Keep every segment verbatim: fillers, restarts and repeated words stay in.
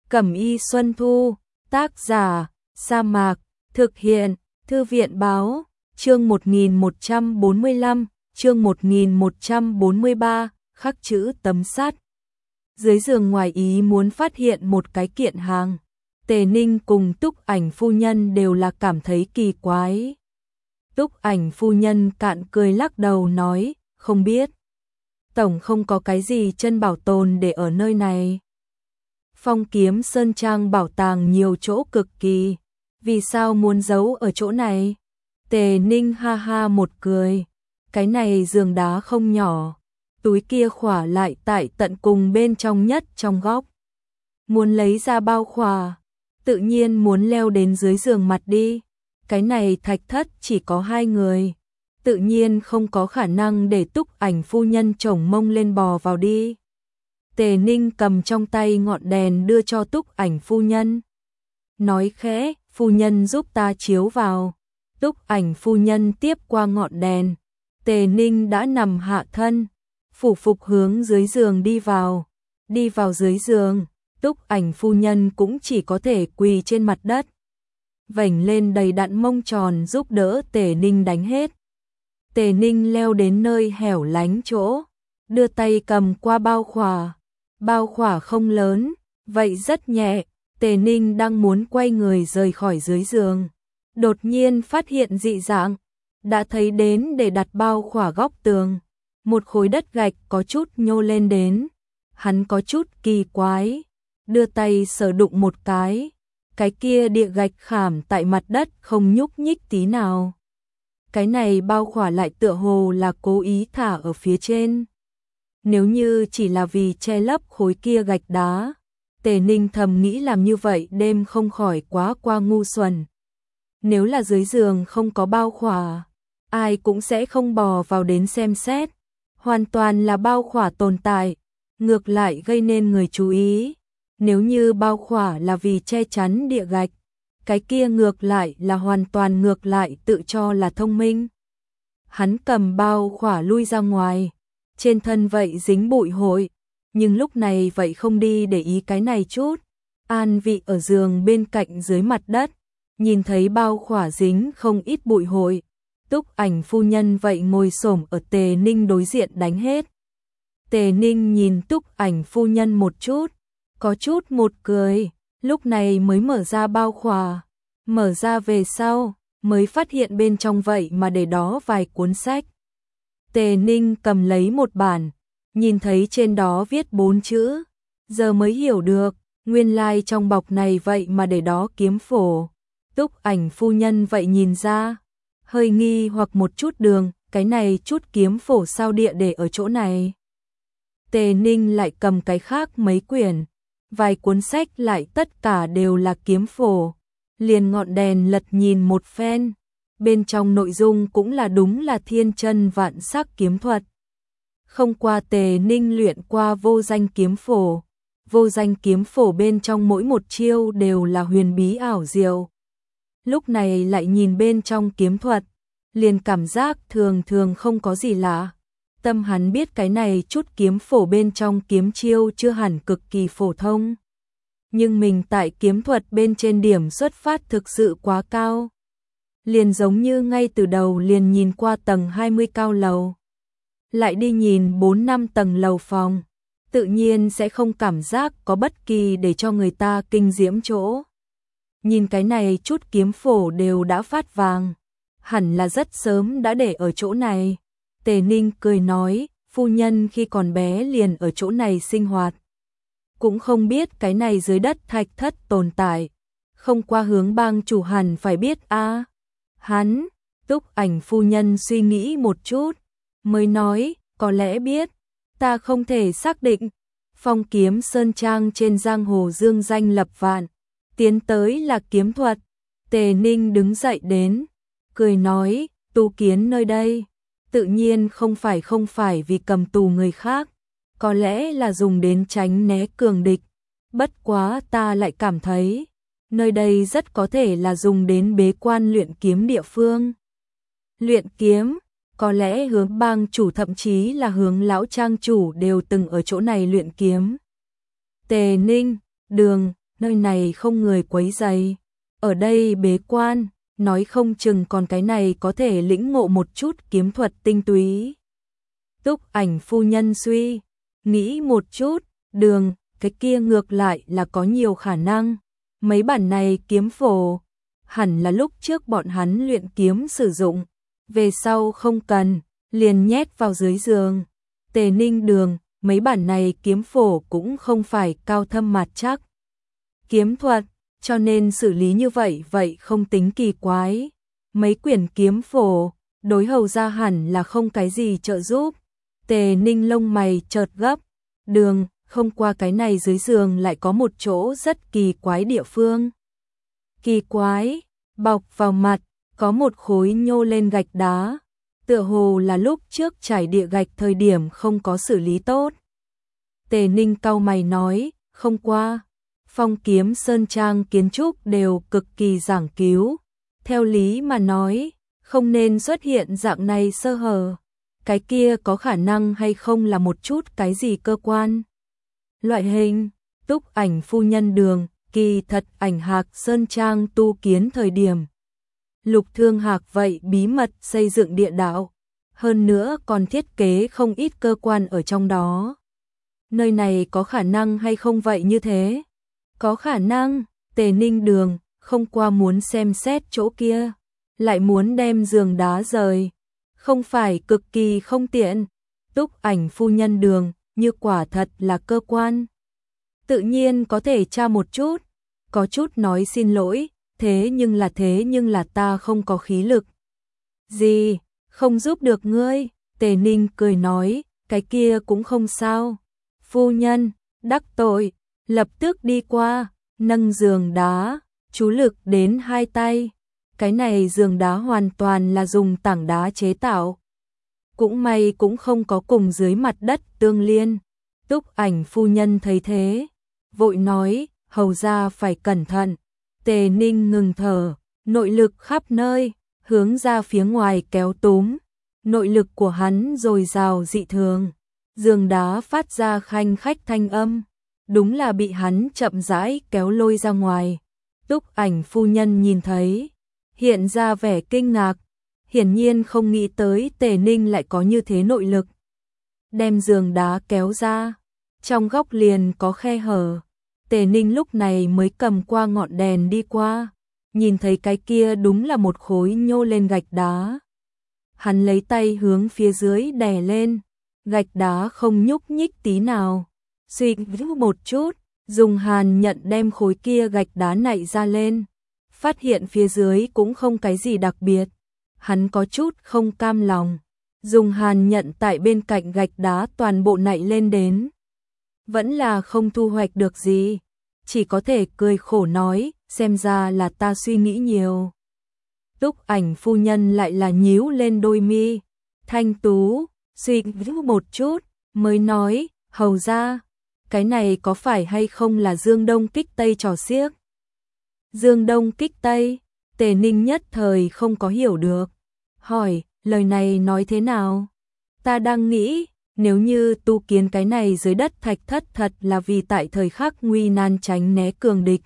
Cẩm Y Xuân Thu, tác giả, Sa Mạc, thực hiện, Thư viện Báo, chương một nghìn một trăm bốn mươi lăm, chương một nghìn một trăm bốn mươi ba, khắc chữ tấm sắt. Dưới giường ngoài ý muốn phát hiện một cái kiện hàng, Tề Ninh cùng Túc Ảnh phu nhân đều là cảm thấy kỳ quái. Túc Ảnh phu nhân cạn cười lắc đầu nói, không biết. Tổng không có cái gì chân bảo tồn để ở nơi này. Phong Kiếm Sơn Trang bảo tàng nhiều chỗ cực kỳ, vì sao muốn giấu ở chỗ này? Tề Ninh ha ha một cười, cái này giường đá không nhỏ, túi kia khỏa lại tại tận cùng bên trong nhất trong góc. Muốn lấy ra bao khỏa, tự nhiên muốn leo đến dưới giường mặt đi, cái này thạch thất chỉ có hai người, tự nhiên không có khả năng để Túc Ảnh phu nhân chổng mông lên bò vào đi. Tề Ninh cầm trong tay ngọn đèn đưa cho Túc Ảnh phu nhân. Nói khẽ, phu nhân giúp ta chiếu vào. Túc Ảnh phu nhân tiếp qua ngọn đèn. Tề Ninh đã nằm hạ thân, phủ phục hướng dưới giường đi vào. Đi vào dưới giường, Túc Ảnh phu nhân cũng chỉ có thể quỳ trên mặt đất. Vểnh lên đầy đặn mông tròn giúp đỡ Tề Ninh đánh hết. Tề Ninh leo đến nơi hẻo lánh chỗ, đưa tay cầm qua bao khỏa. Bao khỏa không lớn, vậy rất nhẹ. Tề Ninh đang muốn quay người rời khỏi dưới giường, đột nhiên phát hiện dị dạng, đã thấy đến để đặt bao khỏa góc tường, một khối đất gạch có chút nhô lên đến. Hắn có chút kỳ quái, đưa tay sờ đụng một cái, cái kia địa gạch khảm tại mặt đất không nhúc nhích tí nào. Cái này bao khỏa lại tựa hồ là cố ý thả ở phía trên. Nếu như chỉ là vì che lấp khối kia gạch đá, Tề Ninh thầm nghĩ làm như vậy đêm không khỏi quá qua ngu xuẩn. Nếu là dưới giường không có bao khỏa, ai cũng sẽ không bò vào đến xem xét, hoàn toàn là bao khỏa tồn tại, ngược lại gây nên người chú ý. Nếu như bao khỏa là vì che chắn địa gạch, cái kia ngược lại là hoàn toàn ngược lại tự cho là thông minh. Hắn cầm bao khỏa lui ra ngoài, trên thân vậy dính bụi hội, nhưng lúc này vậy không đi để ý cái này chút. An vị ở giường bên cạnh dưới mặt đất, nhìn thấy bao khỏa dính không ít bụi hội. Túc Ảnh phu nhân vậy ngồi xổm ở Tề Ninh đối diện đánh hết. Tề Ninh nhìn Túc Ảnh phu nhân một chút, có chút một cười, lúc này mới mở ra bao khỏa. Mở ra về sau, mới phát hiện bên trong vậy mà để đó vài cuốn sách. Tề Ninh cầm lấy một bản, nhìn thấy trên đó viết bốn chữ, giờ mới hiểu được, nguyên lai like trong bọc này vậy mà để đó kiếm phổ. Túc Ảnh phu nhân vậy nhìn ra, hơi nghi hoặc một chút đường, cái này chút kiếm phổ sao địa để ở chỗ này. Tề Ninh lại cầm cái khác mấy quyển, vài cuốn sách lại tất cả đều là kiếm phổ, liền ngọn đèn lật nhìn một phen. Bên trong nội dung cũng là đúng là thiên chân vạn sắc kiếm thuật. Không qua Tề Ninh luyện qua vô danh kiếm phổ, vô danh kiếm phổ bên trong mỗi một chiêu đều là huyền bí ảo diệu. Lúc này lại nhìn bên trong kiếm thuật, liền cảm giác thường thường không có gì lạ. Tâm hắn biết cái này chút kiếm phổ bên trong kiếm chiêu chưa hẳn cực kỳ phổ thông. Nhưng mình tại kiếm thuật bên trên điểm xuất phát thực sự quá cao. Liền giống như ngay từ đầu liền nhìn qua tầng hai mươi cao lầu, lại đi nhìn bốn năm tầng lầu phòng, tự nhiên sẽ không cảm giác có bất kỳ để cho người ta kinh diễm chỗ. Nhìn cái này chút kiếm phổ đều đã phát vàng, hẳn là rất sớm đã để ở chỗ này. Tề Ninh cười nói, phu nhân khi còn bé liền ở chỗ này sinh hoạt, cũng không biết cái này dưới đất thạch thất tồn tại, không qua hướng bang chủ hẳn phải biết a. À. Hắn, Túc Ảnh phu nhân suy nghĩ một chút, mới nói, có lẽ biết, ta không thể xác định. Phong Kiếm Sơn Trang trên giang hồ dương danh lập vạn, tiến tới là kiếm thuật. Tề Ninh đứng dậy đến, cười nói, tu kiến nơi đây, tự nhiên không phải không phải vì cầm tù người khác, có lẽ là dùng đến tránh né cường địch. Bất quá ta lại cảm thấy, nơi đây rất có thể là dùng đến bế quan luyện kiếm địa phương. Luyện kiếm, có lẽ Hướng bang chủ thậm chí là Hướng lão trang chủ đều từng ở chỗ này luyện kiếm. Tề Ninh, Đường, nơi này không người quấy rầy, ở đây bế quan, nói không chừng còn cái này có thể lĩnh ngộ một chút kiếm thuật tinh túy. Túc Ảnh phu nhân suy nghĩ một chút, đường, cái kia ngược lại là có nhiều khả năng. Mấy bản này kiếm phổ, hẳn là lúc trước bọn hắn luyện kiếm sử dụng, về sau không cần, liền nhét vào dưới giường. Tề Ninh Đường, mấy bản này kiếm phổ cũng không phải cao thâm mạt chắc kiếm thuật, cho nên xử lý như vậy vậy không tính kỳ quái. Mấy quyển kiếm phổ, đối hầu ra hẳn là không cái gì trợ giúp. Tề Ninh lông mày chợt gấp, đường, không qua cái này dưới giường lại có một chỗ rất kỳ quái địa phương. Kỳ quái, bọc vào mặt, có một khối nhô lên gạch đá, tựa hồ là lúc trước trải địa gạch thời điểm không có xử lý tốt. Tề Ninh cau mày nói, không qua, Phong Kiếm Sơn Trang kiến trúc đều cực kỳ giảng cứu, theo lý mà nói, không nên xuất hiện dạng này sơ hở. Cái kia có khả năng hay không là một chút cái gì cơ quan. Loại hình, Túc Ảnh phu nhân đường, kỳ thật Ảnh Hạc Sơn Trang tu kiến thời điểm. Lục Thương Hạc vậy bí mật xây dựng địa đạo, hơn nữa còn thiết kế không ít cơ quan ở trong đó. Nơi này có khả năng hay không vậy như thế? Có khả năng, Tề Ninh Đường, không qua muốn xem xét chỗ kia, lại muốn đem giường đá rời. Không phải cực kỳ không tiện. Túc Ảnh phu nhân đường, như quả thật là cơ quan. Tự nhiên có thể tra một chút, có chút nói xin lỗi, thế nhưng là thế nhưng là ta không có khí lực. Gì, không giúp được ngươi, Tề Ninh cười nói, cái kia cũng không sao. Phu nhân, đắc tội, lập tức đi qua, nâng giường đá, chú lực đến hai tay. Cái này giường đá hoàn toàn là dùng tảng đá chế tạo. Cũng may cũng không có cùng dưới mặt đất tương liên. Túc Ảnh phu nhân thấy thế, vội nói, hầu ra phải cẩn thận. Tề Ninh ngừng thở, nội lực khắp nơi, hướng ra phía ngoài kéo túm. Nội lực của hắn dồi dào dị thường. Giường đá phát ra khanh khách thanh âm. Đúng là bị hắn chậm rãi kéo lôi ra ngoài. Túc Ảnh phu nhân nhìn thấy, hiện ra vẻ kinh ngạc, hiển nhiên không nghĩ tới Tề Ninh lại có như thế nội lực. Đem giường đá kéo ra, trong góc liền có khe hở. Tề Ninh lúc này mới cầm qua ngọn đèn đi qua, nhìn thấy cái kia đúng là một khối nhô lên gạch đá. Hắn lấy tay hướng phía dưới đè lên, gạch đá không nhúc nhích tí nào. Suy nghĩ một chút, dùng hàn nhận đem khối kia gạch đá nạy ra lên. Phát hiện phía dưới cũng không cái gì đặc biệt. Hắn có chút không cam lòng, dùng hàn nhận tại bên cạnh gạch đá toàn bộ nạy lên đến. Vẫn là không thu hoạch được gì, chỉ có thể cười khổ nói, xem ra là ta suy nghĩ nhiều. Túc Ảnh phu nhân lại là nhíu lên đôi mi, thanh tú, suy nghĩ một chút, mới nói, hầu ra, cái này có phải hay không là Dương Đông kích Tây trò xiếc? Dương Đông kích Tây, Tề Ninh nhất thời không có hiểu được. Hỏi, lời này nói thế nào? Ta đang nghĩ, nếu như tu kiến cái này dưới đất thạch thất thật là vì tại thời khắc nguy nan tránh né cường địch.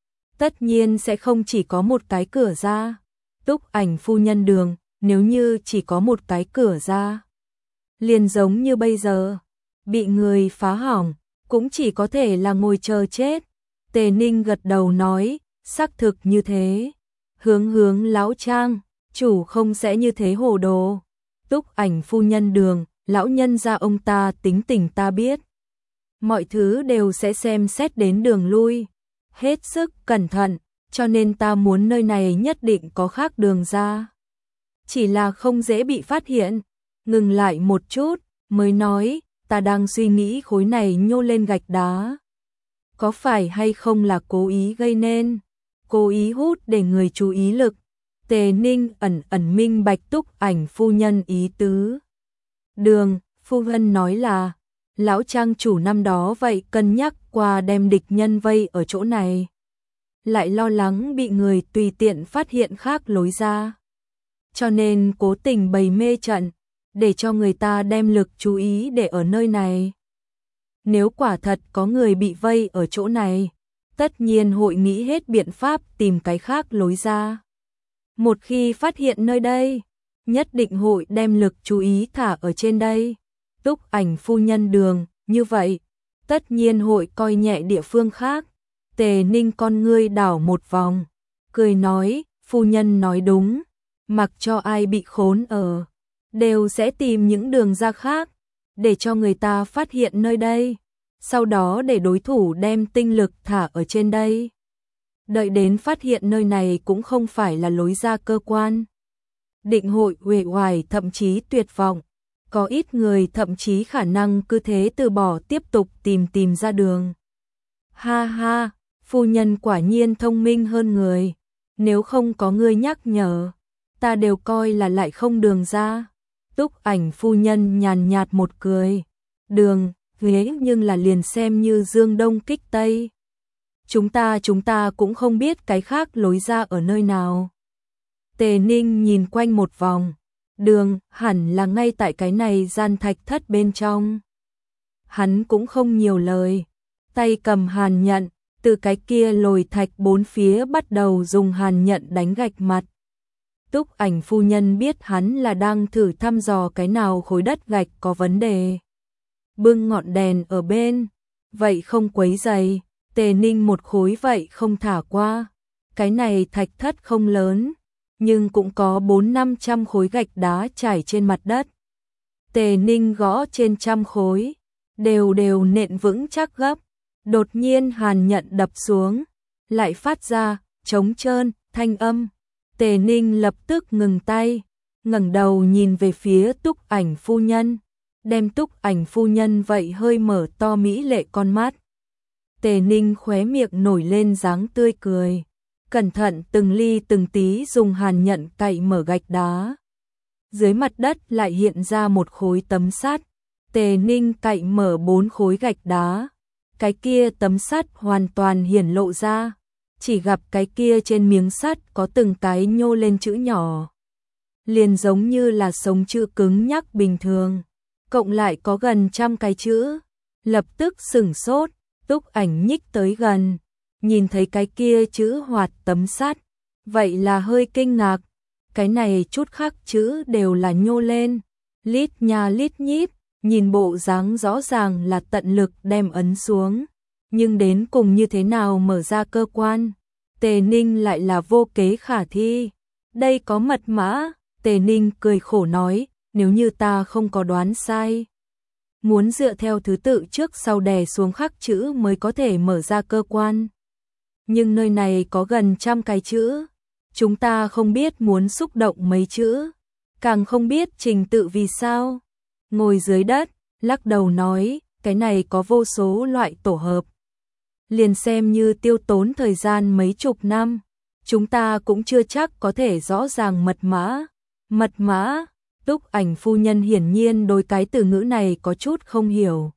Tất nhiên sẽ không chỉ có một cái cửa ra. Túc Ảnh phu nhân đường, nếu như chỉ có một cái cửa ra. Liền giống như bây giờ, bị người phá hỏng, cũng chỉ có thể là ngồi chờ chết. Tề Ninh gật đầu nói, xác thực như thế. Hướng hướng lão trang, chủ không sẽ như thế hồ đồ. Túc Ảnh phu nhân đường, lão nhân gia ông ta tính tình ta biết. Mọi thứ đều sẽ xem xét đến đường lui. Hết sức cẩn thận, cho nên ta muốn nơi này nhất định có khác đường ra. Chỉ là không dễ bị phát hiện. Ngừng lại một chút, mới nói, ta đang suy nghĩ khối này nhô lên gạch đá. Có phải hay không là cố ý gây nên? Cố ý hút để người chú ý lực. Tề Ninh ẩn ẩn minh bạch Túc Ảnh phu nhân ý tứ. Đường, phu nhân nói là, lão trang chủ năm đó vậy cân nhắc qua đem địch nhân vây ở chỗ này. Lại lo lắng bị người tùy tiện phát hiện khác lối ra. Cho nên cố tình bày mê trận, để cho người ta đem lực chú ý để ở nơi này. Nếu quả thật có người bị vây ở chỗ này, tất nhiên hội nghĩ hết biện pháp tìm cái khác lối ra. Một khi phát hiện nơi đây, nhất định hội đem lực chú ý thả ở trên đây. Túc Ảnh phu nhân đường, như vậy, tất nhiên hội coi nhẹ địa phương khác. Tề Ninh con ngươi đảo một vòng, cười nói, phu nhân nói đúng, mặc cho ai bị khốn ở, đều sẽ tìm những đường ra khác, để cho người ta phát hiện nơi đây, sau đó để đối thủ đem tinh lực thả ở trên đây. Đợi đến phát hiện nơi này cũng không phải là lối ra cơ quan. Định hội uể oải thậm chí tuyệt vọng, có ít người thậm chí khả năng cứ thế từ bỏ tiếp tục tìm tìm ra đường. Ha ha, phu nhân quả nhiên thông minh hơn người, nếu không có người nhắc nhở, ta đều coi là lại không đường ra. Túc Ảnh phu nhân nhàn nhạt một cười, đường, ghế nhưng là liền xem như dương đông kích tây. Chúng ta chúng ta cũng không biết cái khác lối ra ở nơi nào. Tề Ninh nhìn quanh một vòng, đường hẳn là ngay tại cái này gian thạch thất bên trong. Hắn cũng không nhiều lời, tay cầm hàn nhận, từ cái kia lồi thạch bốn phía bắt đầu dùng hàn nhận đánh gạch mặt. Túc Ảnh phu nhân biết hắn là đang thử thăm dò cái nào khối đất gạch có vấn đề. Bưng ngọn đèn ở bên, vậy không quấy rầy. Tề Ninh một khối vậy không thả qua. Cái này thạch thất không lớn, nhưng cũng có bốn năm trăm khối gạch đá trải trên mặt đất. Tề Ninh gõ trên trăm khối, đều đều nện vững chắc gấp. Đột nhiên hàn nhận đập xuống, lại phát ra trống trơn thanh âm. Tề Ninh lập tức ngừng tay, ngẩng đầu nhìn về phía Túc Ảnh phu nhân, đem Túc Ảnh phu nhân vậy hơi mở to mỹ lệ con mắt. Tề Ninh khóe miệng nổi lên dáng tươi cười, cẩn thận từng ly từng tí dùng hàn nhận cạy mở gạch đá. Dưới mặt đất lại hiện ra một khối tấm sắt. Tề Ninh cạy mở bốn khối gạch đá, cái kia tấm sắt hoàn toàn hiển lộ ra, chỉ gặp cái kia trên miếng sắt có từng cái nhô lên chữ nhỏ, liền giống như là sống chữ cứng nhắc bình thường, cộng lại có gần trăm cái chữ. Lập tức sửng sốt, Túc Ảnh nhích tới gần, nhìn thấy cái kia chữ hoạt tấm sắt, vậy là hơi kinh ngạc. Cái này chút khắc chữ đều là nhô lên, lít nha lít nhít, nhìn bộ dáng rõ ràng là tận lực đem ấn xuống, nhưng đến cùng như thế nào mở ra cơ quan, Tề Ninh lại là vô kế khả thi. Đây có mật mã. Tề Ninh cười khổ nói, nếu như ta không có đoán sai, muốn dựa theo thứ tự trước sau đè xuống khắc chữ mới có thể mở ra cơ quan. Nhưng nơi này có gần trăm cái chữ, chúng ta không biết muốn xúc động mấy chữ, càng không biết trình tự vì sao. Ngồi dưới đất, lắc đầu nói, cái này có vô số loại tổ hợp. Liền xem như tiêu tốn thời gian mấy chục năm, chúng ta cũng chưa chắc có thể rõ ràng mật mã. Mật mã, Túc Ảnh phu nhân hiển nhiên đối cái từ ngữ này có chút không hiểu.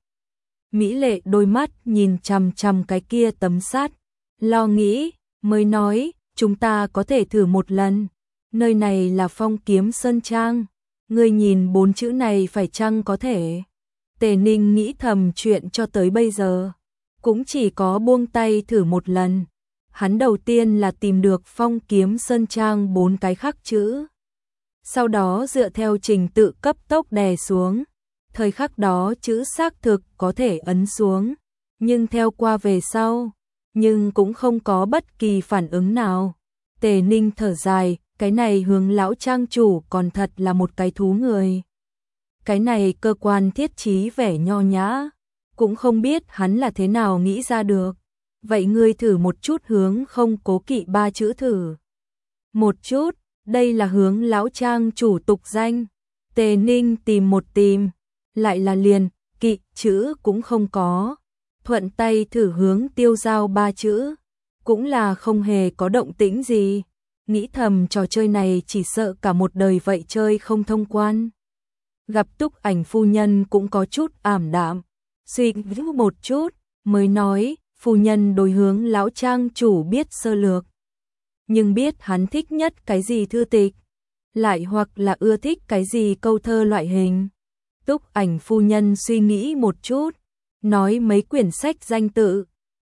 Mỹ lệ đôi mắt nhìn chằm chằm cái kia tấm sắt, lo nghĩ, mới nói, chúng ta có thể thử một lần. Nơi này là Phong Kiếm Sơn Trang, ngươi nhìn bốn chữ này phải chăng có thể. Tề Ninh nghĩ thầm chuyện cho tới bây giờ, cũng chỉ có buông tay thử một lần. Hắn đầu tiên là tìm được Phong Kiếm Sơn Trang bốn cái khắc chữ, sau đó dựa theo trình tự cấp tốc đè xuống. Thời khắc đó chữ xác thực có thể ấn xuống, nhưng theo qua về sau, nhưng cũng không có bất kỳ phản ứng nào. Tề Ninh thở dài, cái này Hướng lão trang chủ còn thật là một cái thú người. Cái này cơ quan thiết trí vẻ nho nhã, cũng không biết hắn là thế nào nghĩ ra được. Vậy ngươi thử một chút Hướng không cố kỵ ba chữ thử. Một chút, đây là Hướng lão trang chủ tục danh. Tề Ninh tìm một tìm, lại là liền, kỵ chữ cũng không có. Thuận tay thử Hướng tiêu giao ba chữ, cũng là không hề có động tĩnh gì. Nghĩ thầm trò chơi này chỉ sợ cả một đời vậy chơi không thông quan. Gặp Túc Ảnh phu nhân cũng có chút ảm đạm, suy nghĩ một chút, mới nói, phu nhân đối Hướng lão trang chủ biết sơ lược, nhưng biết hắn thích nhất cái gì thư tịch, lại hoặc là ưa thích cái gì câu thơ loại hình. Túc Ảnh phu nhân suy nghĩ một chút, nói mấy quyển sách danh tự,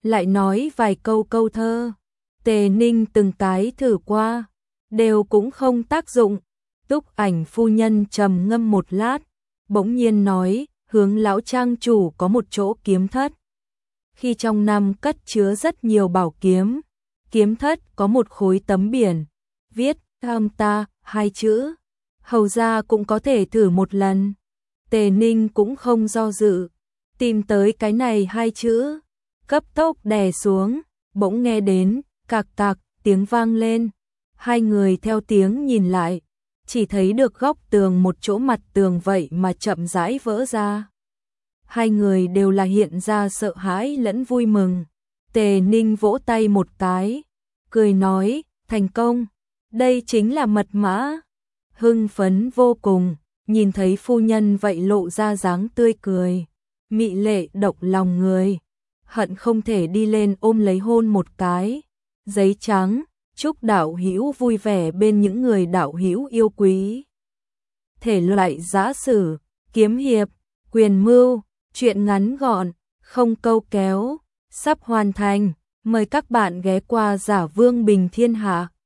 lại nói vài câu câu thơ. Tề Ninh từng cái thử qua, đều cũng không tác dụng. Túc Ảnh phu nhân trầm ngâm một lát, bỗng nhiên nói, hướng lão trang chủ có một chỗ kiếm thất. Khi trong năm cất chứa rất nhiều bảo kiếm, kiếm thất có một khối tấm biển, viết tham ta hai chữ, hầu ra cũng có thể thử một lần. Tề Ninh cũng không do dự, tìm tới cái này hai chữ, cấp tốc đè xuống, bỗng nghe đến cạc cạc tiếng vang lên. Hai người theo tiếng nhìn lại, chỉ thấy được góc tường một chỗ mặt tường vậy mà chậm rãi vỡ ra. Hai người đều là hiện ra sợ hãi lẫn vui mừng. Tề Ninh vỗ tay một cái, cười nói, thành công, đây chính là mật mã. Hưng phấn vô cùng, nhìn thấy phu nhân vậy lộ ra dáng tươi cười, mị lệ độc lòng người, hận không thể đi lên ôm lấy hôn một cái. Giấy trắng, chúc đạo hữu vui vẻ bên những người đạo hữu yêu quý. Thể loại giã sử, kiếm hiệp, quyền mưu, truyện ngắn gọn, không câu kéo, sắp hoàn thành. Mời các bạn ghé qua Giả Vương Bình Thiên Hạ.